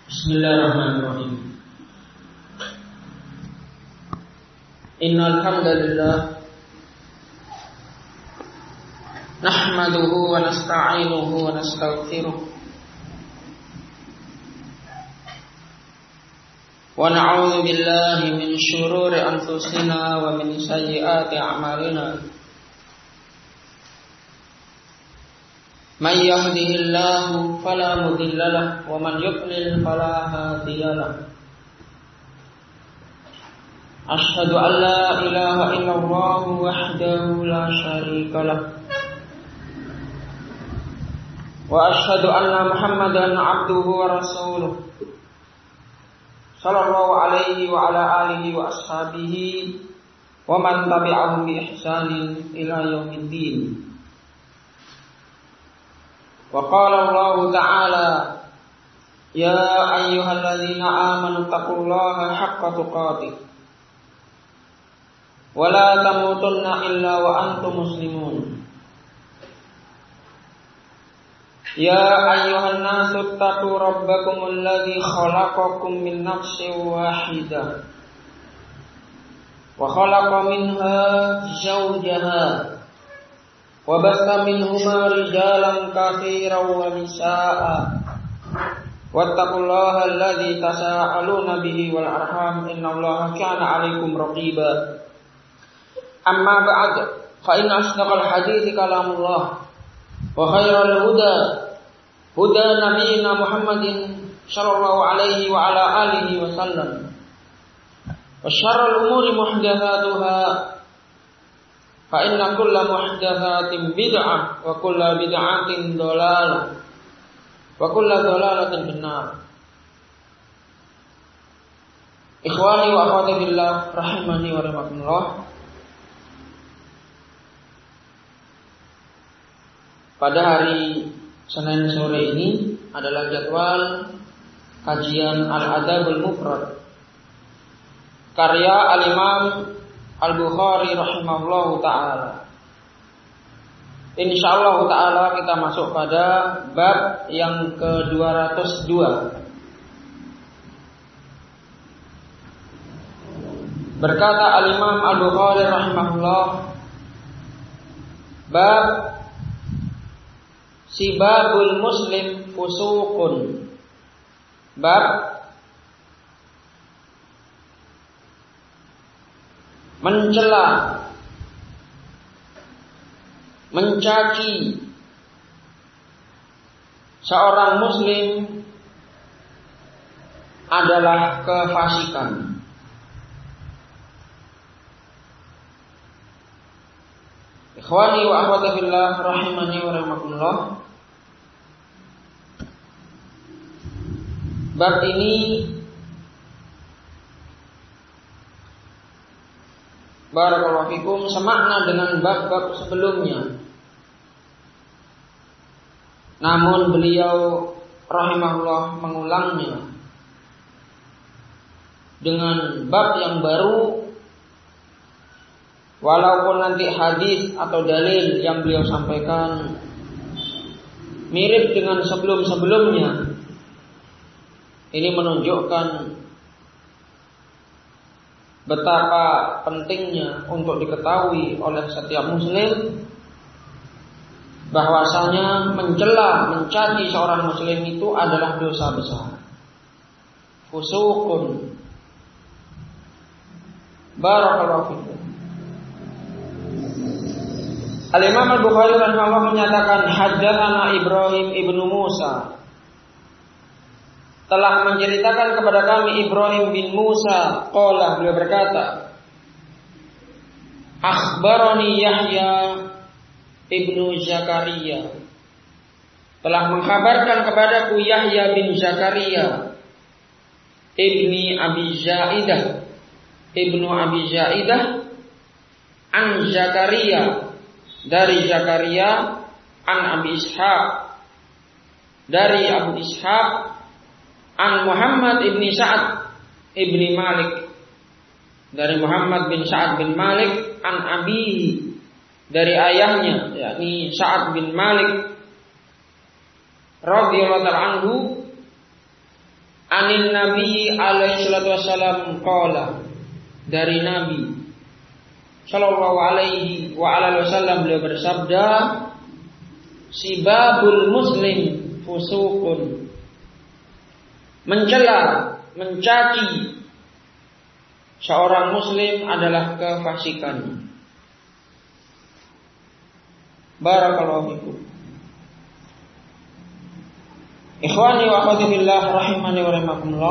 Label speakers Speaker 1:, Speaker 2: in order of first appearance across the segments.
Speaker 1: Bismillahirrahmanirrahim. Innal hamdalillah nahmaduhu wa nasta'inuhu wa nastaghfiruh wa na'udzu billahi min shururi anfusina wa min sayyiati a'malina. Man yahdihillahu fala mudilla lahu wa man yudlil fala hadiya lahu. Asyhadu an la ilaha illallah wahdahu la syarika lahu wa asyhadu anna Muhammadan abduhu wa rasuluh sallallahu alaihi wa ala alihi wa ashabihi wa man tabi'ahum bi ihsanin ila yaumiddin. Wa qala Allah ta'ala ya ayyuhalladzina amanu taqullaha haqqa tuqatih wa la tamutunna illa wa antum muslimun. Ya ayyuhan nasu taqu rabbakumul ladzi khalaqakum min nafsin wahidah wa khalaqa minha zawjaha wa bassa minhuma rijalan katsiran wa nisaa'a wattaqullaha alladzi tasaaluna bihi wal arham innallaha kana 'alaikum raqiba. Amma ba'd, fa inna asdaqal hadithi kalamullah wa khairal huda nabiyyina Muhammadin sallallahu alaihi wa ala alihi wa sallam wa syarrul umuri muhdatsatuha fa inna kulla muhdatsatin bid'ah wa kulla bid'atin dhalalah wa kulla dhalalatin finnar. Ikhwani wa akhwati fillah rahimani wa rahimakumullah. Pada hari Senin sore ini adalah jadwal kajian Al-Adabul Mufrad karya Al-Imam Al-Bukhari rahimahullahu ta'ala. Insyaallah ta'ala kita masuk pada bab yang ke-202. Berkata Al-Imam Al-Bukhari rahimahullah, bab sibabul muslim fusuqun. Bab mencela, mencaci seorang muslim adalah kefasikan. Ikhwani wa akhwati fillah rahimani wa rahimakumullah. Bab ini barakallahu fikum semakna dengan bab-bab sebelumnya. Namun beliau rahimahullah mengulangnya dengan bab yang baru, walaupun nanti hadis atau dalil yang beliau sampaikan mirip dengan sebelum-sebelumnya. Ini menunjukkan betapa pentingnya untuk diketahui oleh setiap muslim bahwasanya mencela, mencaci seorang muslim itu adalah dosa besar. Fusuqun. Barakallahu fikum. Al-Imam Al-Bukhari rahimahullah menyatakan haddatsana Ibrahim ibnu Musa, telah menceritakan kepada kami Ibrahim bin Musa, qala, beliau berkata, akhbarani Yahya ibnu Zakaria, telah mengkabarkan kepadaku Yahya bin Zakaria ibnu Abi Zaidah an Zakaria, dari Zakaria, an Abi Ishaq, dari Abu Ishaq, an Muhammad ibni Sa'ad ibni Malik, dari Muhammad bin Sa'ad bin Malik, an abihi, dari ayahnya, yakni Sa'ad bin Malik radhiyallahu anhu, Anin Nabi alaihi salatu wassalam qala, dari Nabi sallallahu alaihi wa alihi wasallam beliau bersabda, sibabul muslim fusukun, mencela, mencaci seorang muslim adalah kefasikan. Barakallahu fikum. Ikhwani wa akhwati fillah rahimani wa rahimakumullah.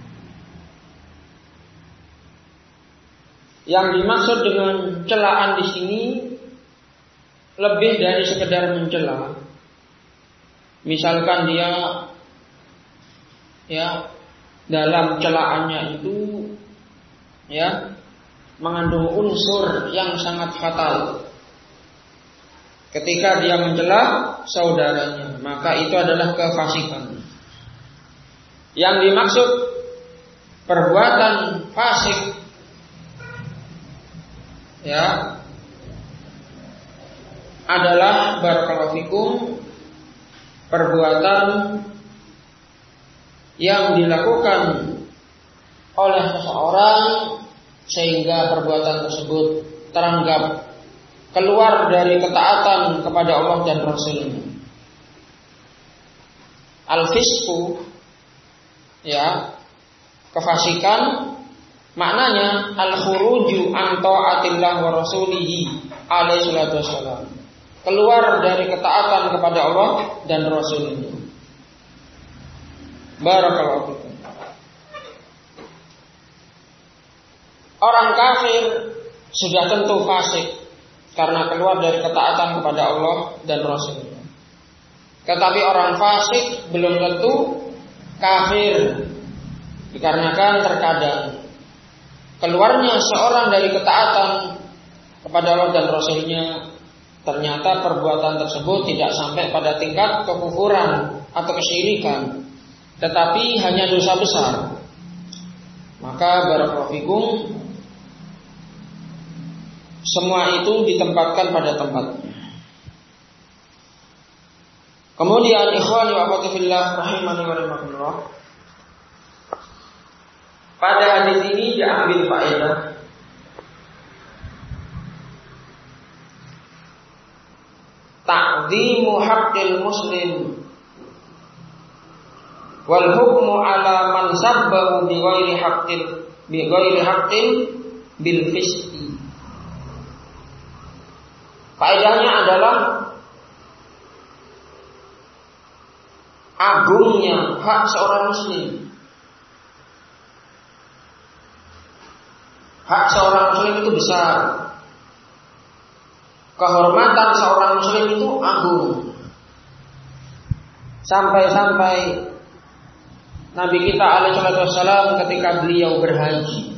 Speaker 1: Yang dimaksud dengan celaan di sini lebih dari sekedar mencela. Misalkan dia dalam celaannya itu mengandung unsur yang sangat fatal. Ketika dia mencela saudaranya, maka itu adalah kefasikan. Yang dimaksud perbuatan fasik adalah barakallahu fikum perbuatan yang dilakukan oleh seseorang sehingga perbuatan tersebut teranggap keluar dari ketaatan kepada Allah dan Rasul-Nya. Al-fisqu, kefasikan, maknanya al-khuruju an ta'atillah wa rasulihi alaihi salatu wassalam, keluar dari ketaatan kepada Allah dan Rasul-Nya. Barakallahu fikum. Orang kafir sudah tentu fasik karena keluar dari ketaatan kepada Allah dan Rasul-Nya. Tetapi orang fasik belum tentu kafir, dikarenakan terkadang keluarnya seorang dari ketaatan kepada Allah dan Rasul-Nya, ternyata perbuatan tersebut tidak sampai pada tingkat kekufuran atau kesyirikan, tetapi hanya dosa besar. Maka barakallahu fikum, semua itu ditempatkan pada tempatnya. Kemudian ikhwani wa akhwati fillah rahimani wa rahimakumullah, pada hadis ini diambil faedah ta'zimu haqqil muslim wal hukmu ala man sabbahu bi ghairi haqqin bil fisqi. Faedahnya adalah agungnya hak seorang muslim. Hak seorang muslim itu besar. Kehormatan seorang muslim itu agung. Sampai-sampai Nabi kita alaihi wasallam ketika beliau berhaji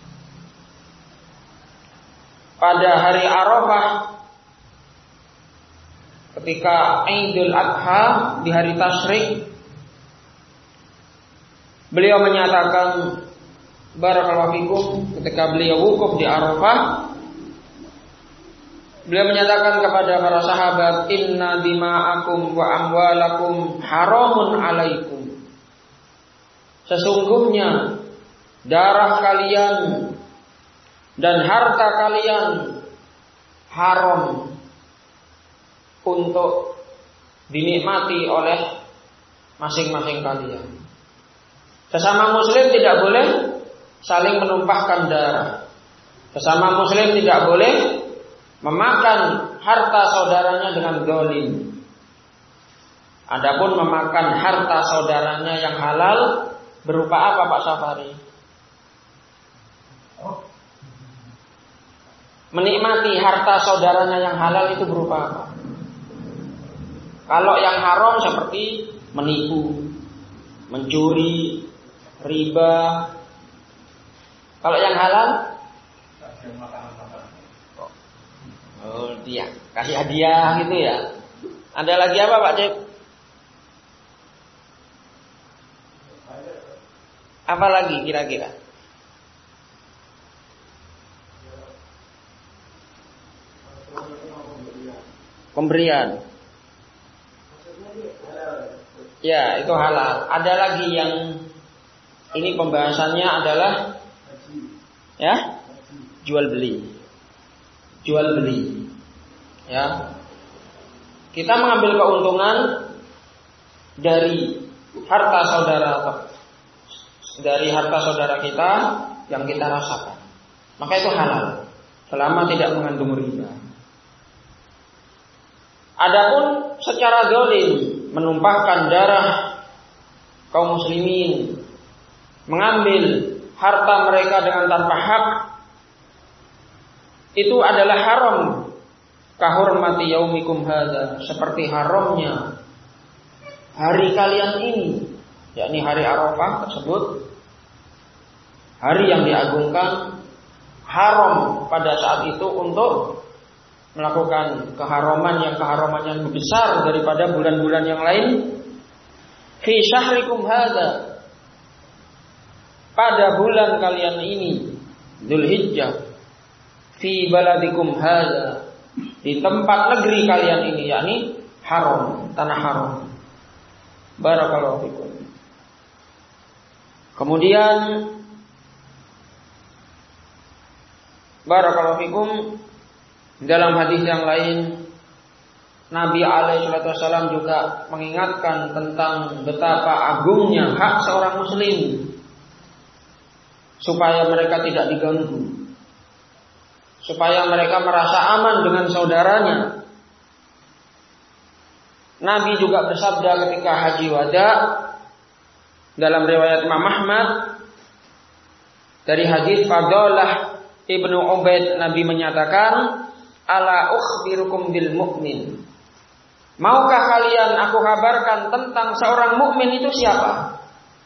Speaker 1: pada hari Arafah, ketika Idul Adha di hari tasyrik, beliau menyatakan barakallahu fikum, ketika beliau wukuf di Arafah, beliau menyatakan kepada para sahabat, inna dima'akum wa amwalakum haramun alaikum. Sesungguhnya darah kalian dan harta kalian haram untuk dinikmati oleh masing-masing kalian. Sesama muslim tidak boleh saling menumpahkan darah. Sesama muslim tidak boleh memakan harta saudaranya dengan zalim. Adapun memakan harta saudaranya yang halal berupa apa Pak Safari? Menikmati harta saudaranya yang halal itu berupa apa? Kalau yang haram seperti menipu, mencuri, riba. Kalau yang halal? Oh, dia kasih hadiah gitu ya. Ada lagi apa Pak Cep? Apa lagi kira-kira? Pemberian. Ya, itu halal. Ada lagi yang Ini pembahasannya adalah ya, jual beli. Jual beli. Ya. Kita mengambil keuntungan dari harta saudara kita yang kita rasakan. Maka itu halal selama tidak mengandung riba. Adapun secara zalim menumpahkan darah kaum muslimin, mengambil harta mereka dengan tanpa hak, itu adalah haram. Kahurmati yaumikum hadza, seperti haramnya hari kalian ini, yakni hari Arafah tersebut, hari yang diagungkan, haram pada saat itu untuk melakukan keharaman yang lebih besar daripada bulan-bulan yang lain. Fi syahrikum hadza, pada bulan kalian ini, Dzulhijjah, fi baladikum hadza, di tempat negeri kalian ini, yakni haram, tanah haram. Barakallahu fikum. Kemudian barakallahu fikum, dalam hadis yang lain Nabi alaihissalam juga mengingatkan tentang betapa agungnya hak seorang muslim, supaya mereka tidak diganggu, supaya mereka merasa aman dengan saudaranya. Nabi juga bersabda ketika haji wada dalam riwayat Imam Ahmad dari hadis Fadalah Ibnu Ubaid, Nabi menyatakan, ala ukhbirukum bil mu'min, maukah kalian aku kabarkan tentang seorang mukmin itu siapa?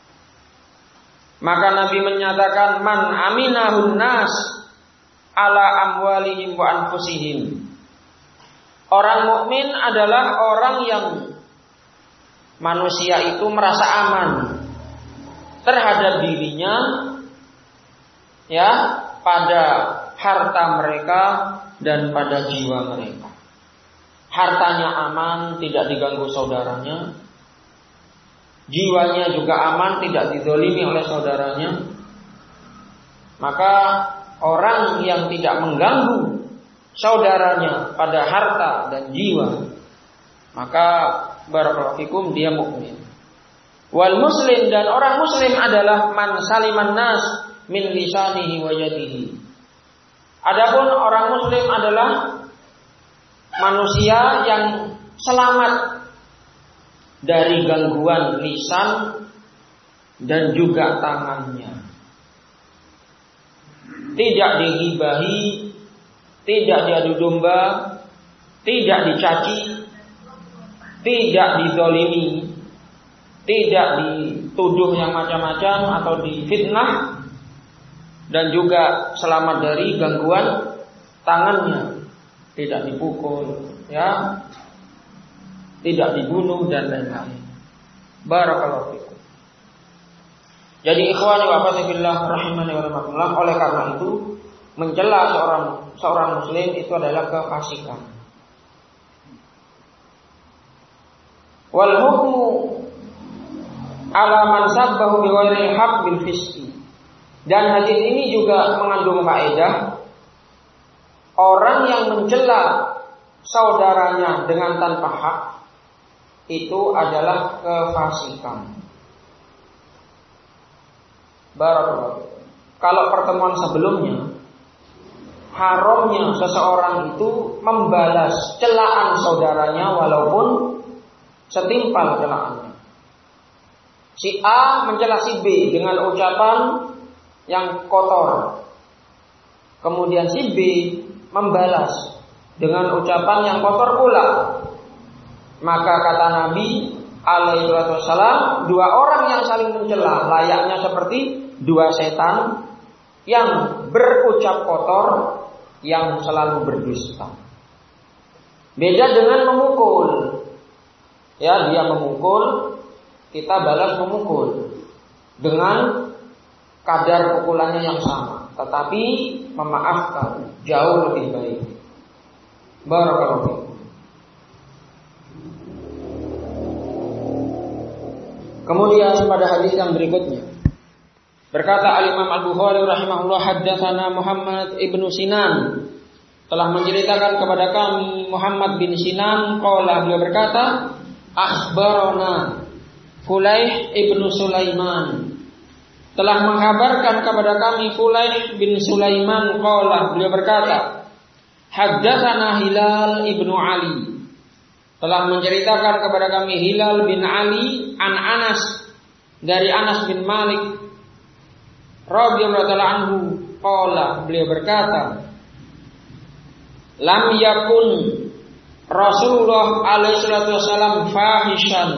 Speaker 1: Maka Nabi menyatakan, man aminahun nas ala amwalihim wa anfusihim. Orang mukmin adalah orang yang manusia itu merasa aman terhadap dirinya, ya, pada harta mereka dan pada jiwa mereka. Hartanya aman, tidak diganggu saudaranya. Jiwanya juga aman, tidak dizalimi oleh saudaranya. Maka orang yang tidak mengganggu saudaranya pada harta dan jiwa, maka barakallahu fikum, dia mukmin. Wal muslim, dan orang muslim adalah man saliman nas min lisanihi wa yadihi. Adapun orang muslim adalah manusia yang selamat dari gangguan lisan dan juga tangannya. Tidak dighibahi, tidak diadu domba, tidak dicaci, tidak dizalimi, tidak dituduh yang macam-macam atau difitnah, dan juga selamat dari gangguan tangannya, tidak dipukul, ya, tidak dibunuh dan lain-lain. Barakallahu fikum. Jadi ikhwani wa akhwati fillah rahimani wa rahimakumullah, oleh karena itu mencela seorang muslim itu adalah kefasikan. Wal hukmu ala man sabbahu bi ghairi haqq bil fisqi. Dan hadis ini juga mengandung faedah, orang yang mencela saudaranya dengan tanpa hak itu adalah kefasikan. Barakallahu. Kalau pertemuan sebelumnya, haramnya seseorang itu membalas celaan saudaranya walaupun setimpal celaannya. Si A mencela si B dengan ucapan yang kotor, kemudian si B membalas dengan ucapan yang kotor pula. Maka kata Nabi alaihi wasallam, dua orang yang saling mencela layaknya seperti dua setan yang berucap kotor, yang selalu berdusta. Beda dengan memukul. Ya, dia memukul, kita balas memukul dengan kadar pukulannya yang sama, tetapi memaafkan jauh lebih baik. Barakallahu fikum. Kemudian pada hadis yang berikutnya, Berkata Al-Imam Al-Bukhari rahimahullah, haddatsana Muhammad ibnu Sinan, telah menceritakan kepada kami Muhammad bin Sinan, qala, beliau berkata, akhbarana Fulaih ibnu Sulaiman, telah mengkabarkan kepada kami Fulaih bin Sulaiman, qala, beliau berkata, haddatsana Hilal ibnu Ali, telah menceritakan kepada kami Hilal bin Ali an Anas, dari Anas bin Malik radhiyallahu ta'ala anhu, qala, beliau berkata, lam yakun Rasulullah alaihi salatu wasallam fahishan.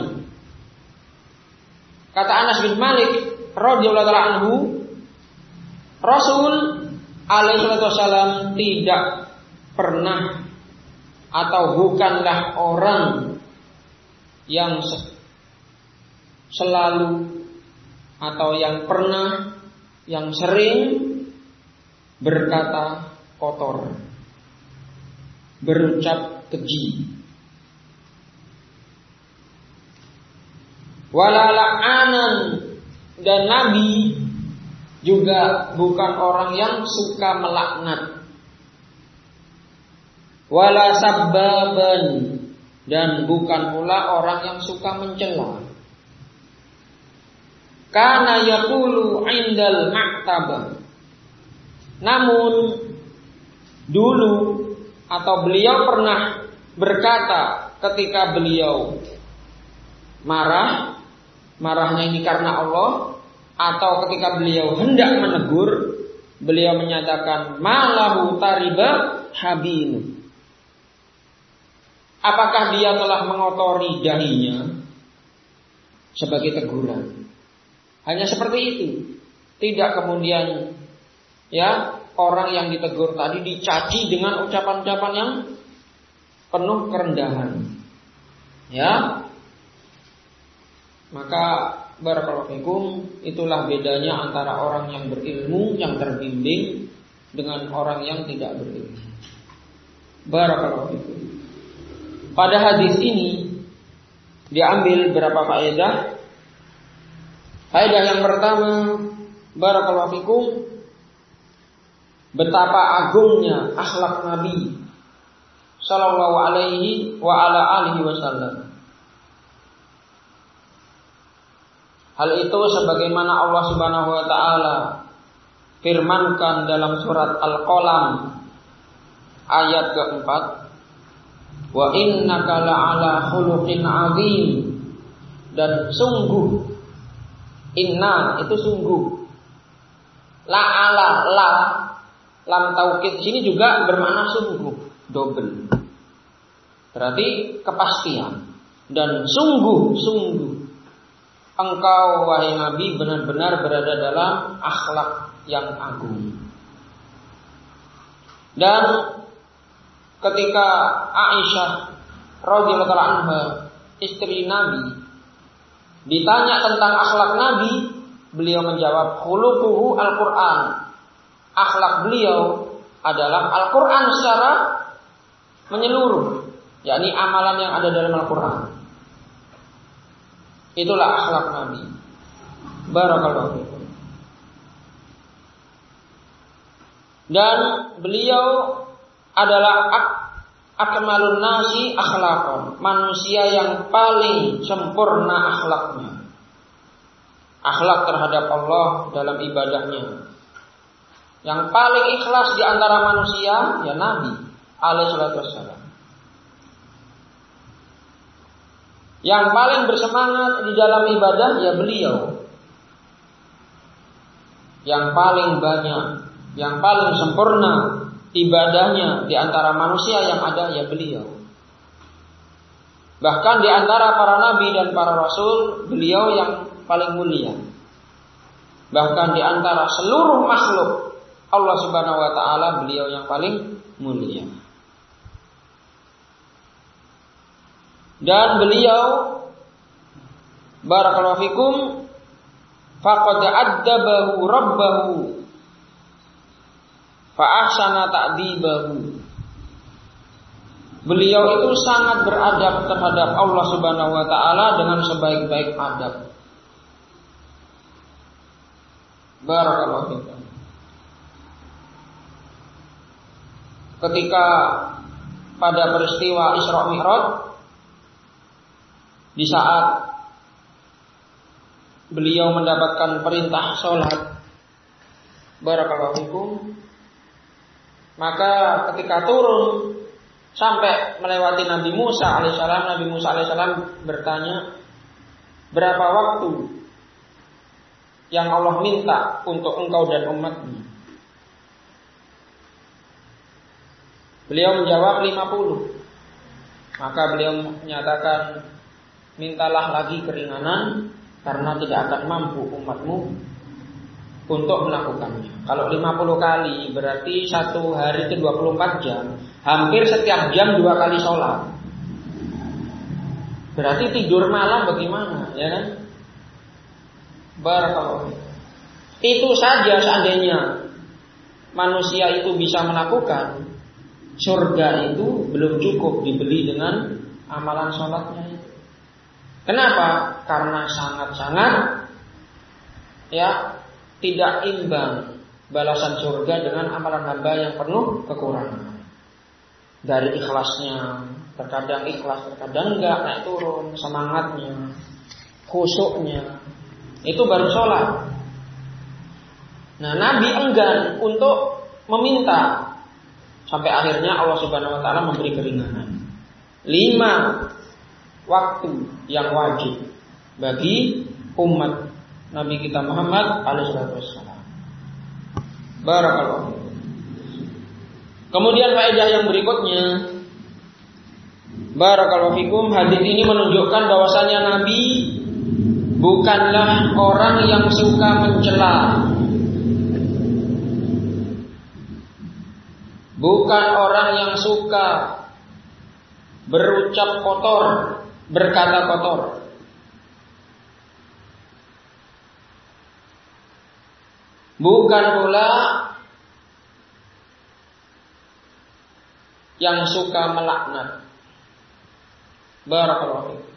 Speaker 1: Kata Anas bin Malik radhiyallahu ta'ala anhu, Rasul alaihi salatu wasallam tidak pernah atau bukanlah orang yang selalu atau yang pernah, yang sering berkata kotor, berucap keji. Wala la'anan, dan Nabi juga bukan orang yang suka melaknat. Wala sabbaban, dan bukan pula orang yang suka mencela. Kana yaqulu indal maktabah, namun dulu atau beliau pernah berkata ketika beliau marahnya ini karena Allah, atau ketika beliau hendak menegur, beliau menyatakan malahu tariba habinu, apakah dia telah mengotori dahinya, sebagai teguran. Hanya seperti itu. Tidak kemudian orang yang ditegur tadi dicaci dengan ucapan-ucapan yang penuh kerendahan. Maka barakallahu fikum, itulah bedanya antara orang yang berilmu, yang terbimbing, dengan orang yang tidak berilmu. Barakallahu fikum. Pada hadis ini diambil berapa faedah? Faedah yang pertama, barakallahu fikum, betapa agungnya akhlak Nabi sallallahu alaihi wa ala alihi wasallam. Hal itu sebagaimana Allah Subhanahu wa taala firmankan dalam surat Al-Qalam ayat keempat, wa innaka la'ala khuluqin azim, dan sungguh, inna itu sungguh, la'ala, lam taukid sini juga bermakna sungguh, double, berarti kepastian. Dan sungguh engkau wahai Nabi benar-benar berada dalam akhlak yang agung. Dan ketika Aisyah radhiyallahu anha, istri Nabi, ditanya tentang akhlak Nabi, beliau menjawab khuluquhu Al-Qur'an. Akhlak beliau adalah Al-Qur'an secara menyeluruh, yakni amalan yang ada dalam Al-Qur'an. Itulah akhlak Nabi. Barakallahu fikum. Dan beliau adalah akmalun nasi akhlaqan, manusia yang paling sempurna akhlaknya. Akhlak terhadap Allah dalam ibadahnya. Yang paling ikhlas di antara manusia ya Nabi alaihi salatu wassalam. Yang paling bersemangat di dalam ibadah ya beliau. Yang paling banyak, yang paling sempurna ibadahnya di antara manusia yang ada ya beliau. Bahkan di antara para nabi dan para rasul, beliau yang paling mulia. Bahkan di antara seluruh makhluk Allah Subhanahu wa taala, beliau yang paling mulia. Dan beliau barakallahu fikum faqad addabahu rabbahu fa ahsana ta'dibahu. Beliau itu sangat beradab terhadap Allah Subhanahu wa taala dengan sebaik-baik adab. Barakallahu fikum. Ketika pada peristiwa Isra Mi'raj, di saat beliau mendapatkan perintah sholat, barakallahu fikum, maka ketika turun sampai melewati Nabi Musa alaihissalam bertanya, berapa waktu yang Allah minta untuk engkau dan umatmu? Beliau menjawab 50. Maka beliau menyatakan, mintalah lagi keringanan karena tidak akan mampu umatmu untuk melakukannya. Kalau 50 kali berarti satu hari itu 24 jam. Hampir setiap jam 2 kali sholat. Berarti tidur malam bagaimana, ya kan? Barakallahu. Itu saja seandainya manusia itu bisa melakukan, surga itu belum cukup dibeli dengan amalan sholatnya itu. Kenapa? Karena sangat-sangat tidak imbang balasan surga dengan amalan hamba yang penuh kekurangan. Dari ikhlasnya, terkadang ikhlas, terkadang enggak, naik turun, semangatnya, khusyuknya, itu baru sholat. Nah, Nabi enggan untuk meminta. Sampai akhirnya Allah Subhanahu wa taala memberi keringanan. 5 waktu yang wajib bagi umat Nabi kita Muhammad alaihi wasallam. Barakallahu. Kemudian faedah yang berikutnya, barakallahu fikum, hadis ini menunjukkan bahwasanya Nabi bukanlah orang yang suka mencela. Bukan orang yang suka berucap kotor, berkata kotor. Bukan pula yang suka melaknat. Barakallahu fiik.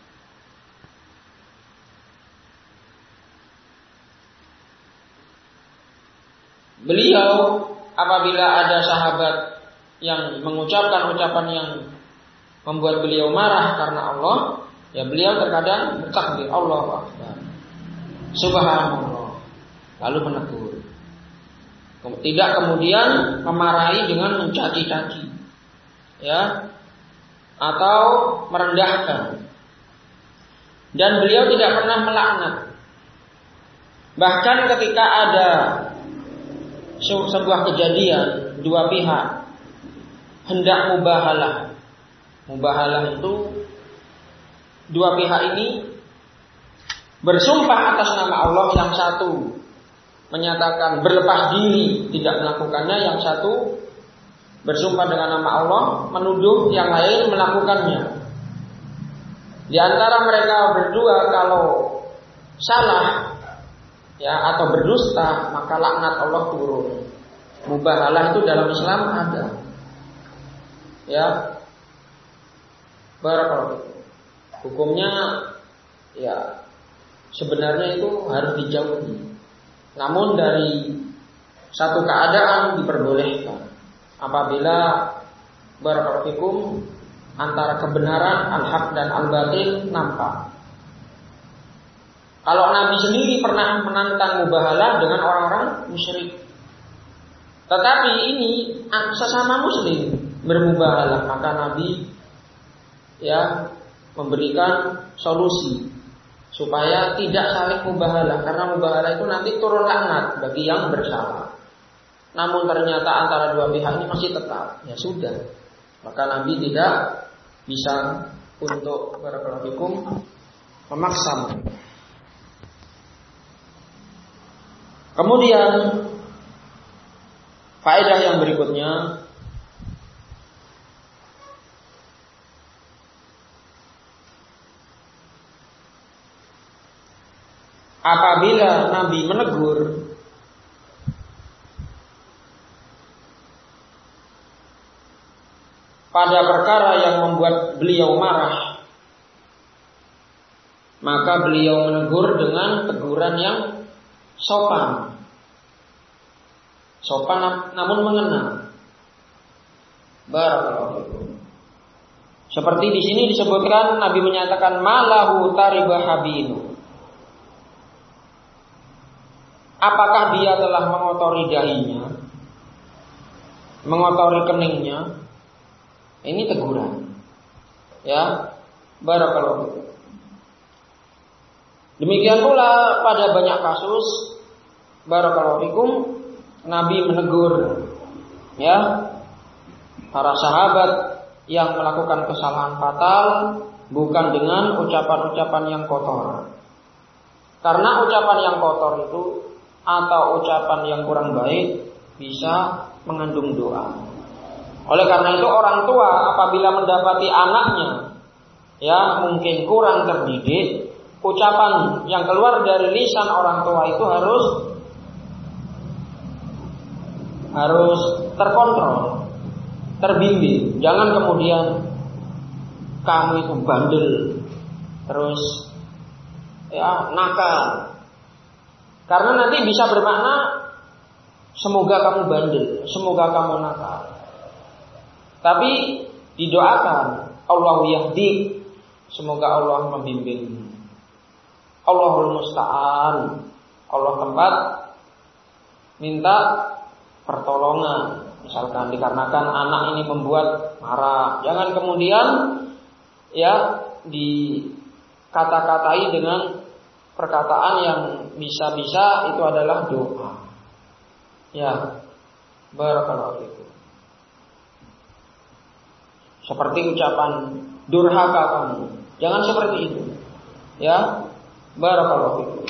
Speaker 1: Beliau apabila ada sahabat yang mengucapkan ucapan yang membuat beliau marah karena Allah, ya beliau terkadang bertakbir Allahu Akbar, Subhanallah, lalu menegur. Tidak kemudian memarahi dengan mencaci-caci, ya, atau merendahkan. Dan beliau tidak pernah melaknat. Bahkan ketika ada sebuah kejadian, dua pihak hendak mubahalah. Mubahalah itu dua pihak ini bersumpah atas nama Allah. Yang satu menyatakan berlepas diri tidak melakukannya, yang satu bersumpah dengan nama Allah menuduh yang lain melakukannya. Di antara mereka berdua kalau salah, ya, atau berdusta, maka laknat Allah turun. Mubahalah itu dalam Islam ada, ya, barakallahu. Hukumnya, ya, sebenarnya itu harus dijauhi. Namun dari satu keadaan diperbolehkan apabila barakallahu fikum antara kebenaran al-haq dan al-batil nampak. Kalau Nabi sendiri pernah menantang mubahalah dengan orang-orang musyrik. Tetapi ini sesama muslim bermubahalah, maka Nabi, ya, memberikan solusi supaya tidak saling mubahalah, karena mubahalah itu nanti turun laknat bagi yang bersalah. Namun ternyata antara dua pihak ini masih tetap, ya sudah, maka Nabi tidak bisa untuk barakallahu fikum memaksa. Kemudian faedah yang berikutnya, apabila Nabi menegur pada perkara yang membuat beliau marah, maka beliau menegur dengan teguran yang sopan. Sopan namun mengena. Barakallahu fikum. Seperti di sini disebutkan Nabi menyatakan malahu taribahabinu. Apakah dia telah mengotori dahinya, mengotori keningnya? Ini teguran. Ya, barakallahu fikum. Demikian pula pada banyak kasus, barakallahu fikum, Nabi menegur ya para sahabat yang melakukan kesalahan fatal bukan dengan ucapan-ucapan yang kotor. Karena ucapan yang kotor itu atau ucapan yang kurang baik bisa mengandung doa. Oleh karena itu orang tua apabila mendapati anaknya ya mungkin kurang terdidik, ucapan yang keluar dari lisan orang tua itu harus terkontrol, terbimbing. Jangan kemudian kamu itu bandel, terus ya nakal. Karena nanti bisa bermakna semoga kamu bandel, semoga kamu nakal. Tapi didoakan Allahu yahdi, semoga Allah membimbing. Allahul musta'an, Allah tempat minta pertolongan. Misalkan dikarenakan anak ini membuat marah, jangan kemudian ya dikata-katai dengan perkataan yang bisa-bisa itu adalah doa. Ya, barakallahu fikum. Seperti ucapan durhaka kamu, jangan seperti itu. Ya, barakallahu fikum.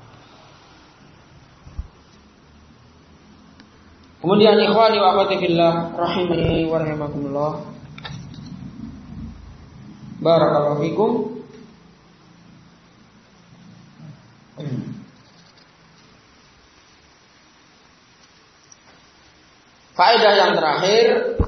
Speaker 1: Kemudian ikhwani wa akhwati fillah rahimani wa rahimakumullah. Barakallahu fikum. Faedah yang terakhir,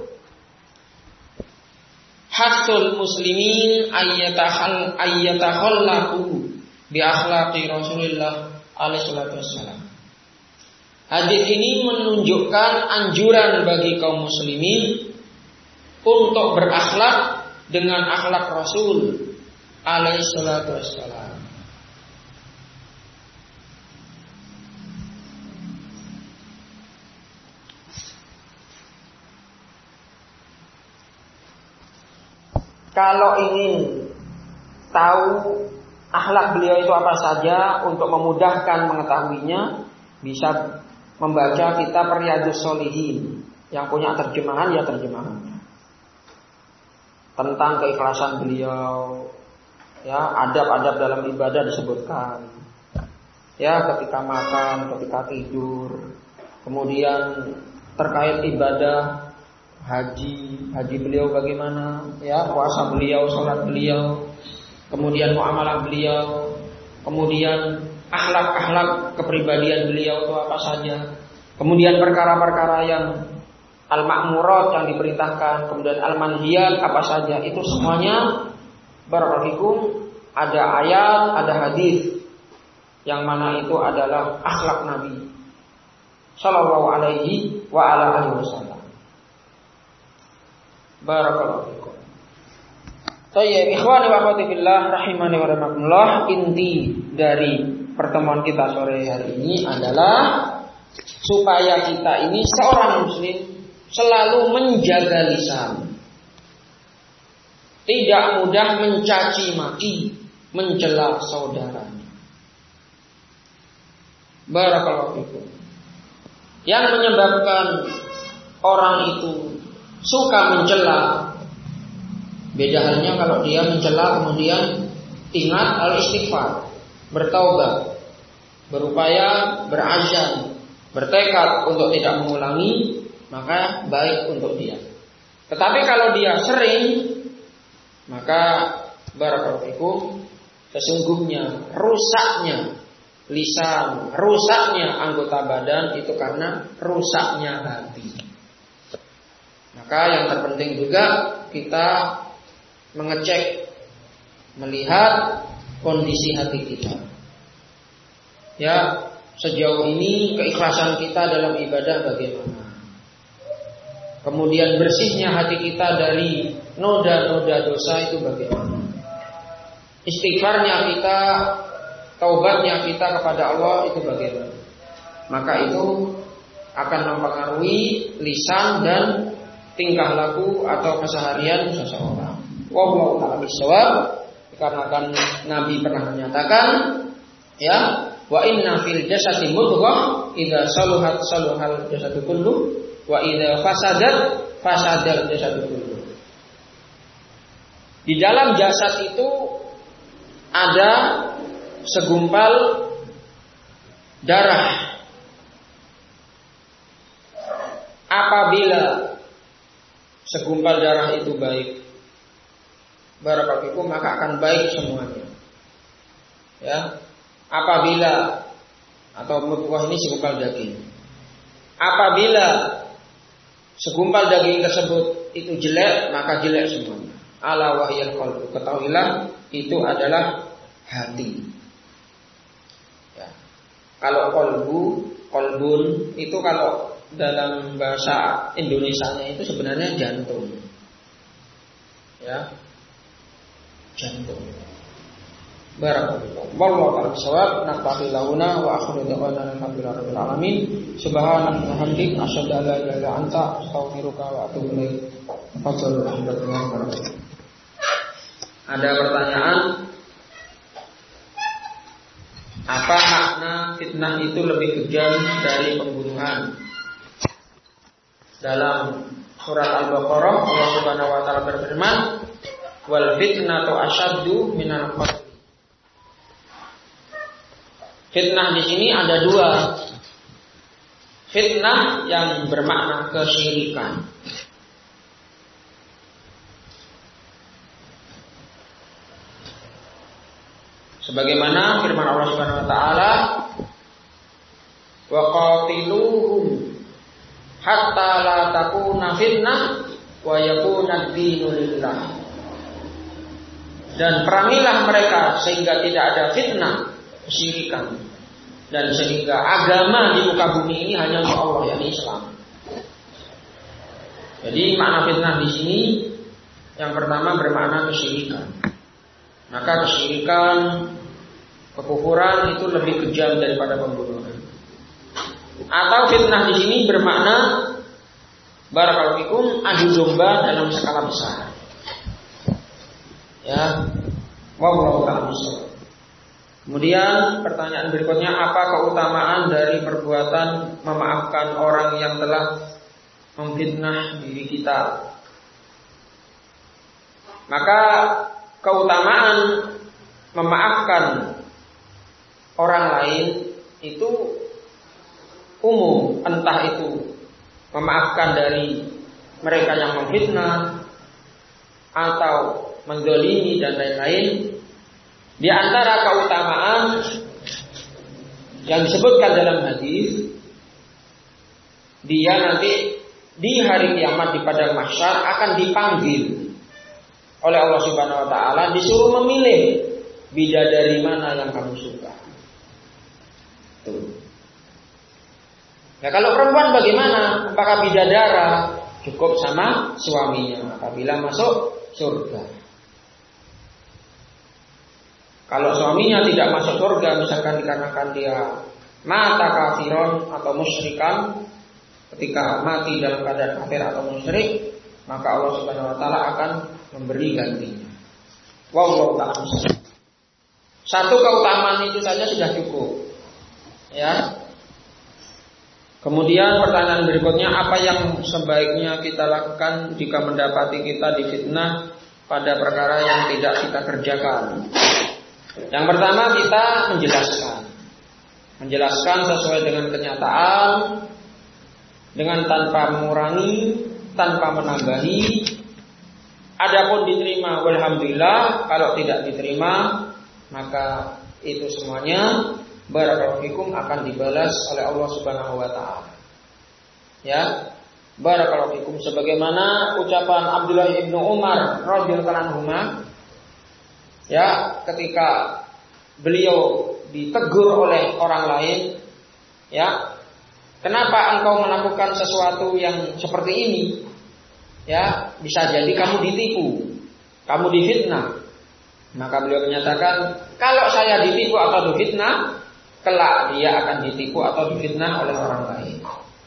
Speaker 1: hasul muslimin ayyatakhallaku bi akhlaqi Rasulullah alaihi salatu wassalam. Hadis ini menunjukkan anjuran bagi kaum muslimin untuk berakhlak dengan akhlak Rasul alaihi salatu wassalam. Kalau ingin tahu akhlak beliau itu apa saja untuk memudahkan mengetahuinya, bisa membaca kitab Riyadhus Shalihin yang punya terjemahan ya terjemahannya. Tentang keikhlasan beliau, ya adab-adab dalam ibadah disebutkan. Ya ketika makan, ketika tidur, kemudian terkait ibadah haji beliau bagaimana, ya puasa beliau, sholat beliau, kemudian muamalah beliau, kemudian akhlak kepribadian beliau itu apa saja, kemudian perkara-perkara yang al-ma'murat yang diperintahkan, kemudian al-manhiyat apa saja, itu semuanya barakallahu ada ayat, ada hadis yang mana itu adalah akhlak Nabi sallallahu alaihi wa ala alihi wasallam. Barakallahu fikum. Tayyib, ikhwani wa akhwati fillah rahimani wa rahimakumullah, inti dari pertemuan kita sore hari ini adalah supaya kita ini seorang muslim selalu menjaga lisan. Tidak mudah mencaci maki, mencela saudaranya. Barakallahu fikum. Yang menyebabkan orang itu suka mencela, beda halnya kalau dia mencela kemudian ingat al-istighfar, bertaubat, berupaya, berazam, bertekad untuk tidak mengulangi, maka baik untuk dia. Tetapi kalau dia sering, maka barakallahu fikum, sesungguhnya rusaknya lisan, rusaknya anggota badan itu karena rusaknya hati. Maka yang terpenting juga kita mengecek, melihat kondisi hati kita. Ya, sejauh ini keikhlasan kita dalam ibadah bagaimana. Kemudian bersihnya hati kita dari noda-noda dosa itu bagaimana. Istighfarnya kita, taubatnya kita kepada Allah itu bagaimana. Maka itu akan mempengaruhi lisan dan tingkah laku atau keseharian seseorang. Wallahu ta'ala bishawab. Karena Nabi pernah menyatakan, ya, wa inna fil jasadi mudghah idza saluhat saluhal jasadu kullu wa idza fasadat fasadal jasadu kullu. Di dalam jasad itu ada segumpal darah. Apabila segumpal darah itu baik, barakallahu maka akan baik semuanya. Ya. Apabila atau mudghah ini segumpal daging. Apabila segumpal daging tersebut itu jelek, maka jelek semuanya. Ala wahyal qalbu. Ketahuilah itu adalah hati. Ya. Kalau qalbun itu kalau dalam bahasa Indonesianya itu sebenarnya jantung. Ya. Jantung. Barakallahu. Wallahu ta'ala bishawab. Naktafi lahuna wa akhiru da'wana alhamdulillahirabbil alamin. Subhanaka wa bihamdika asyhadu an la ilaha illa anta astaghfiruka wa atubu ilaik. Ada pertanyaan? Apa makna fitnah itu lebih kejam dari pembunuhan? Dalam surat Al-Baqarah Allah Subhanahu wa taala berfirman, "Wal fitnatu asyaddu minal qatl." Fitnah di sini ada dua. Fitnah yang bermakna kesyirikan. Sebagaimana firman Allah Subhanahu wa taala, "Wa qatiluhum hatta la takuna fitnah wa yakuna ad-dinu lillah." Dan perangilah mereka sehingga tidak ada fitnah, kesyirikan, dan sehingga agama di muka bumi ini hanya untuk Allah, yakni Islam. Jadi makna fitnah di sini yang pertama bermakna kesyirikan. Maka kesyirikan, kekufuran itu lebih kejam daripada pembunuhan. Atau fitnah di sini bermakna barakallahu fikum adu domba dalam skala besar. Ya, wallahu ta'ala bishawab. Kemudian pertanyaan berikutnya, apa keutamaan dari perbuatan memaafkan orang yang telah memfitnah diri kita? Maka keutamaan memaafkan orang lain itu umum, entah itu memaafkan dari mereka yang memfitnah atau menzalimi dan lain-lain. Di antara keutamaan yang disebutkan dalam hadis, dia nanti di hari kiamat di padang mahsyar akan dipanggil oleh Allah Subhanahu wa taala, disuruh memilih bidadari mana yang kamu suka. Tuh. Nah, kalau perempuan bagaimana? Apakah bidadara cukup sama suaminya apabila masuk surga? Kalau suaminya tidak masuk surga, misalkan dikarenakan dia mata kafiron atau musyrikan, ketika mati dalam keadaan kafir atau musyrik, maka Allah Subhanahu wa taala akan memberi gantinya. Wallahu ta'ala. Satu keutamaan itu saja sudah cukup. Ya. Kemudian pertanyaan berikutnya, apa yang sebaiknya kita lakukan jika mendapati kita difitnah pada perkara yang tidak kita kerjakan? Yang pertama, kita menjelaskan sesuai dengan kenyataan, dengan tanpa mengurangi, tanpa menambahi. Adapun diterima, walhamdulillah. Kalau tidak diterima, maka itu semuanya barakallahu fikum akan dibalas oleh Allah Subhanahu wa taala. Ya, barakallahu fikum, sebagaimana ucapan Abdullah bin Umar radhiyallahu anhu, ya, ketika beliau ditegur oleh orang lain, Ya, kenapa engkau melakukan sesuatu yang seperti ini? Ya, bisa jadi kamu ditipu, kamu difitnah. Maka beliau menyatakan, kalau saya ditipu atau difitnah, kelak dia akan ditipu atau difitnah oleh orang lain.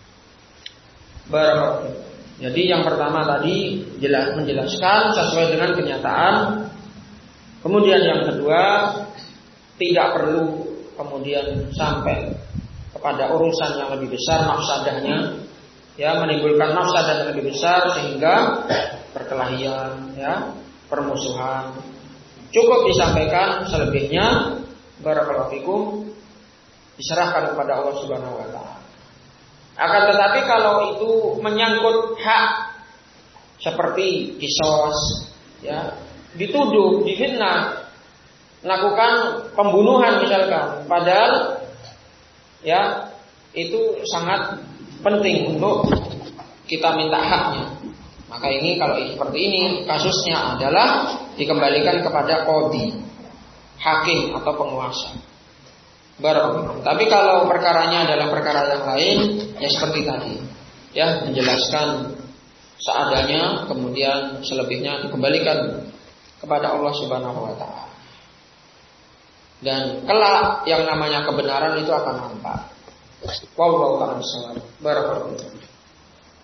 Speaker 1: Jadi yang pertama tadi menjelaskan sesuai dengan kenyataan. Kemudian yang kedua, tidak perlu kemudian sampai kepada urusan yang lebih besar mafsadahnya, ya, menimbulkan mafsadah yang lebih besar sehingga perkelahian, ya, permusuhan. Cukup disampaikan, selebihnya barakallahu fikum diserahkan kepada Allah Subhanahu wa taala. Akan tetapi kalau itu menyangkut hak seperti kisos, ya, dituduh, difitnah, melakukan pembunuhan misalkan, padahal ya itu sangat penting untuk kita minta haknya. Maka ini kalau seperti ini kasusnya adalah dikembalikan kepada qadhi, hakim atau penguasa. Tapi kalau perkaranya adalah perkara yang lain, ya seperti tadi, ya, menjelaskan seadanya, kemudian selebihnya dikembalikan kepada Allah Subhanahu wa taala. Dan kelak yang namanya kebenaran itu akan nampak. Wallahu ta'ala barakallahu.